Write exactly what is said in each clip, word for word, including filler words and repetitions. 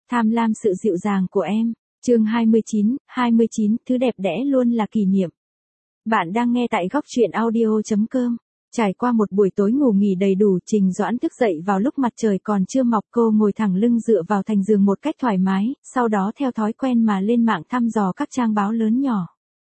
Tham lam sự dịu dàng của em. Chương hai mươi chín, hai mươi chín, thứ đẹp đẽ luôn là kỷ niệm. Bạn đang nghe tại góc truyện audio chấm com. Trải qua một buổi tối ngủ nghỉ đầy đủ, Trình Doãn thức dậy vào lúc mặt trời còn chưa mọc. Cô ngồi thẳng lưng dựa vào thành giường một cách thoải mái, sau đó theo thói quen mà lên mạng thăm dò các trang báo lớn nhỏ.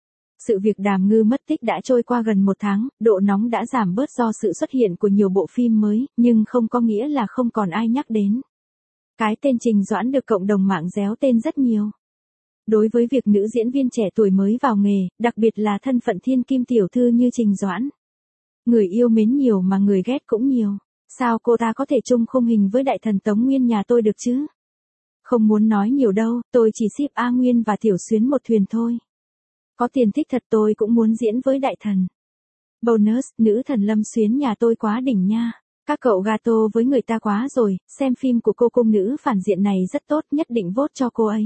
Sự việc Đàm Ngư mất tích đã trôi qua gần một tháng, độ nóng đã giảm bớt do sự xuất hiện của nhiều bộ phim mới, nhưng không có nghĩa là không còn ai nhắc đến. Cái tên Trình Doãn được cộng đồng mạng réo tên rất nhiều. Đối với việc nữ diễn viên trẻ tuổi mới vào nghề, đặc biệt là thân phận thiên kim tiểu thư như Trình Doãn. Người yêu mến nhiều mà người ghét cũng nhiều. Sao cô ta có thể chung khung hình với đại thần Tống Nguyên nhà tôi được chứ? Không muốn nói nhiều đâu, tôi chỉ ship A Nguyên và Tiểu Xuyến một thuyền thôi. Có tiền thích thật tôi cũng muốn diễn với đại thần. Bonus, nữ thần Lâm Xuyến nhà tôi quá đỉnh nha. Các cậu gato với người ta quá rồi, xem phim của cô cung nữ phản diện này rất tốt, nhất định vote cho cô ấy.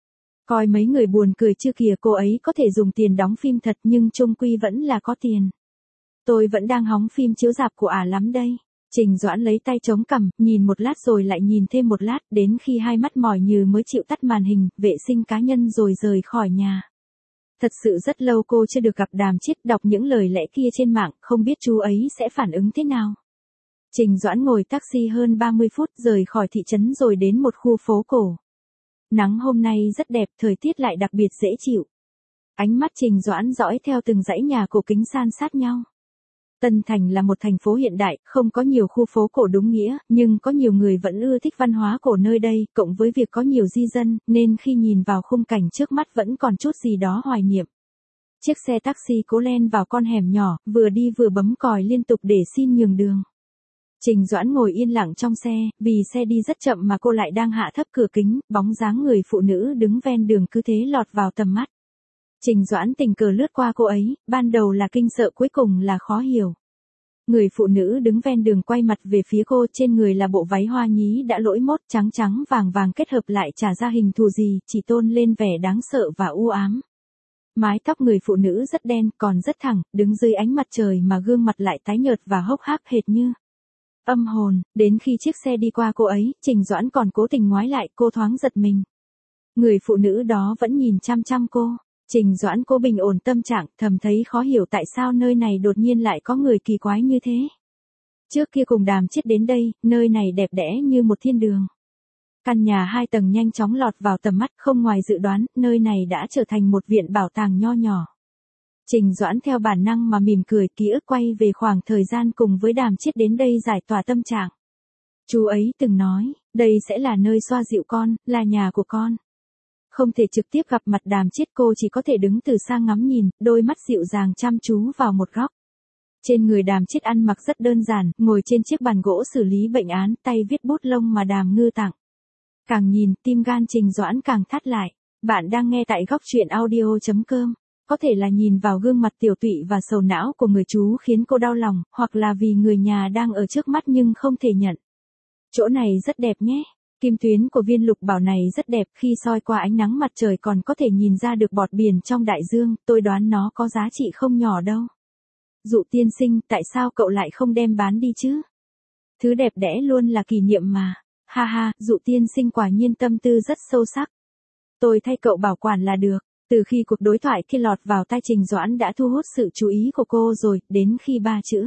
Coi mấy người buồn cười chưa kìa, cô ấy có thể dùng tiền đóng phim thật nhưng chung quy vẫn là có tiền. Tôi vẫn đang hóng phim chiếu rạp của ả lắm đây. Trình Doãn lấy tay chống cằm, nhìn một lát rồi lại nhìn thêm một lát, đến khi hai mắt mỏi nhừ mới chịu tắt màn hình, vệ sinh cá nhân rồi rời khỏi nhà. Thật sự rất lâu cô chưa được gặp Đàm Chiết, đọc những lời lẽ kia trên mạng, không biết chú ấy sẽ phản ứng thế nào. Trình Doãn ngồi taxi hơn ba mươi phút rời khỏi thị trấn rồi đến một khu phố cổ. Nắng hôm nay rất đẹp, thời tiết lại đặc biệt dễ chịu. Ánh mắt Trình Doãn dõi theo từng dãy nhà cổ kính san sát nhau. Tân Thành là một thành phố hiện đại, không có nhiều khu phố cổ đúng nghĩa, nhưng có nhiều người vẫn ưa thích văn hóa cổ nơi đây, cộng với việc có nhiều di dân, nên khi nhìn vào khung cảnh trước mắt vẫn còn chút gì đó hoài niệm. Chiếc xe taxi cố len vào con hẻm nhỏ, vừa đi vừa bấm còi liên tục để xin nhường đường. Trình Doãn ngồi yên lặng trong xe, vì xe đi rất chậm mà cô lại đang hạ thấp cửa kính, bóng dáng người phụ nữ đứng ven đường cứ thế lọt vào tầm mắt. Trình Doãn tình cờ lướt qua cô ấy, ban đầu là kinh sợ, cuối cùng là khó hiểu. Người phụ nữ đứng ven đường quay mặt về phía cô, trên người là bộ váy hoa nhí đã lỗi mốt, trắng trắng vàng vàng kết hợp lại chả ra hình thù gì, chỉ tôn lên vẻ đáng sợ và u ám. Mái tóc người phụ nữ rất đen, còn rất thẳng, đứng dưới ánh mặt trời mà gương mặt lại tái nhợt và hốc hác hệt như âm hồn. Đến khi chiếc xe đi qua cô ấy, Trình Doãn còn cố tình ngoái lại, cô thoáng giật mình. Người phụ nữ đó vẫn nhìn chăm chăm cô. Trình Doãn cố bình ổn tâm trạng, thầm thấy khó hiểu tại sao nơi này đột nhiên lại có người kỳ quái như thế. Trước kia cùng Đàm Chiết đến đây, nơi này đẹp đẽ như một thiên đường. Căn nhà hai tầng nhanh chóng lọt vào tầm mắt, không ngoài dự đoán, nơi này đã trở thành một viện bảo tàng nho nhỏ. Trình Doãn theo bản năng mà mỉm cười, ký ức quay về khoảng thời gian cùng với Đàm Chiết đến đây giải tỏa tâm trạng. Chú ấy từng nói, đây sẽ là nơi xoa dịu con, là nhà của con. Không thể trực tiếp gặp mặt Đàm Chiết, cô chỉ có thể đứng từ xa ngắm nhìn, đôi mắt dịu dàng chăm chú vào một góc. Trên người Đàm Chiết ăn mặc rất đơn giản, ngồi trên chiếc bàn gỗ xử lý bệnh án, tay viết bút lông mà Đàm Ngư tặng. Càng nhìn, tim gan Trình Doãn càng thắt lại. Bạn đang nghe tại góc truyện audio chấm com. Có thể là nhìn vào gương mặt tiểu tụy và sầu não của người chú khiến cô đau lòng, hoặc là vì người nhà đang ở trước mắt nhưng không thể nhận. Chỗ này rất đẹp nhé. Kim tuyến của viên lục bảo này rất đẹp, khi soi qua ánh nắng mặt trời còn có thể nhìn ra được bọt biển trong đại dương, tôi đoán nó có giá trị không nhỏ đâu. Dụ tiên sinh, tại sao cậu lại không đem bán đi chứ? Thứ đẹp đẽ luôn là kỷ niệm mà. Ha ha, Dụ tiên sinh quả nhiên tâm tư rất sâu sắc. Tôi thay cậu bảo quản là được. Từ khi cuộc đối thoại kia lọt vào tai Trình Doãn đã thu hút sự chú ý của cô rồi, đến khi ba chữ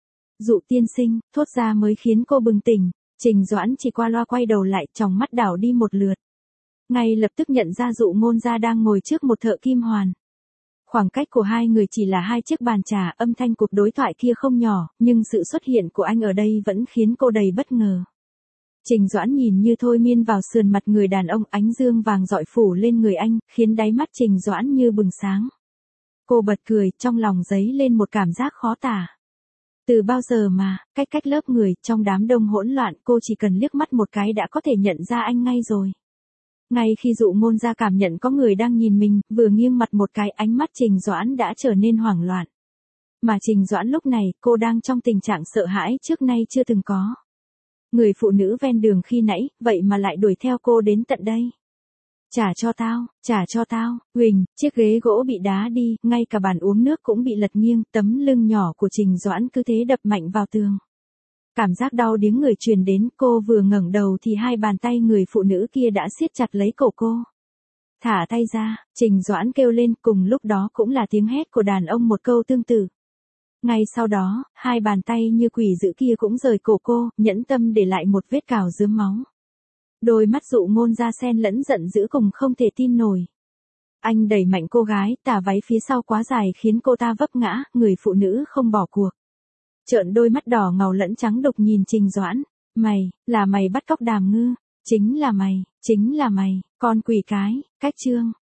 Dụ tiên sinh thốt ra mới khiến cô bừng tỉnh. Trình Doãn chỉ qua loa quay đầu lại, tròng mắt đảo đi một lượt. Ngay lập tức nhận ra Dụ Ngôn Gia đang ngồi trước một thợ kim hoàn. Khoảng cách của hai người chỉ là hai chiếc bàn trà, âm thanh cuộc đối thoại kia không nhỏ, nhưng sự xuất hiện của anh ở đây vẫn khiến cô đầy bất ngờ. Trình Doãn nhìn như thôi miên vào sườn mặt người đàn ông, ánh dương vàng rọi phủ lên người anh, khiến đáy mắt Trình Doãn như bừng sáng. Cô bật cười, trong lòng dấy lên một cảm giác khó tả. Từ bao giờ mà, cách cách lớp người, trong đám đông hỗn loạn, cô chỉ cần liếc mắt một cái đã có thể nhận ra anh ngay rồi. Ngay khi Dụ Ngôn Gia cảm nhận có người đang nhìn mình, vừa nghiêng mặt một cái, ánh mắt Trình Doãn đã trở nên hoảng loạn. Mà Trình Doãn lúc này, cô đang trong tình trạng sợ hãi trước nay chưa từng có. Người phụ nữ ven đường khi nãy, vậy mà lại đuổi theo cô đến tận đây. Trả cho tao, trả cho tao, Huỳnh, chiếc ghế gỗ bị đá đi, ngay cả bàn uống nước cũng bị lật nghiêng, tấm lưng nhỏ của Trình Doãn cứ thế đập mạnh vào tường. Cảm giác đau điếng người truyền đến, cô vừa ngẩng đầu thì hai bàn tay người phụ nữ kia đã siết chặt lấy cổ cô. Thả tay ra, Trình Doãn kêu lên, cùng lúc đó cũng là tiếng hét của đàn ông một câu tương tự. Ngay sau đó, hai bàn tay như quỷ dữ kia cũng rời cổ cô, nhẫn tâm để lại một vết cào rớm máu. Đôi mắt Dụ Ngôn ra xen lẫn giận dữ cùng không thể tin nổi. Anh đẩy mạnh cô gái, tà váy phía sau quá dài khiến cô ta vấp ngã, người phụ nữ không bỏ cuộc. Trợn đôi mắt đỏ ngầu lẫn trắng đục nhìn Trình Doãn. Mày, là mày bắt cóc Đàm Ngư. Chính là mày, chính là mày, con quỷ cái, cách chương.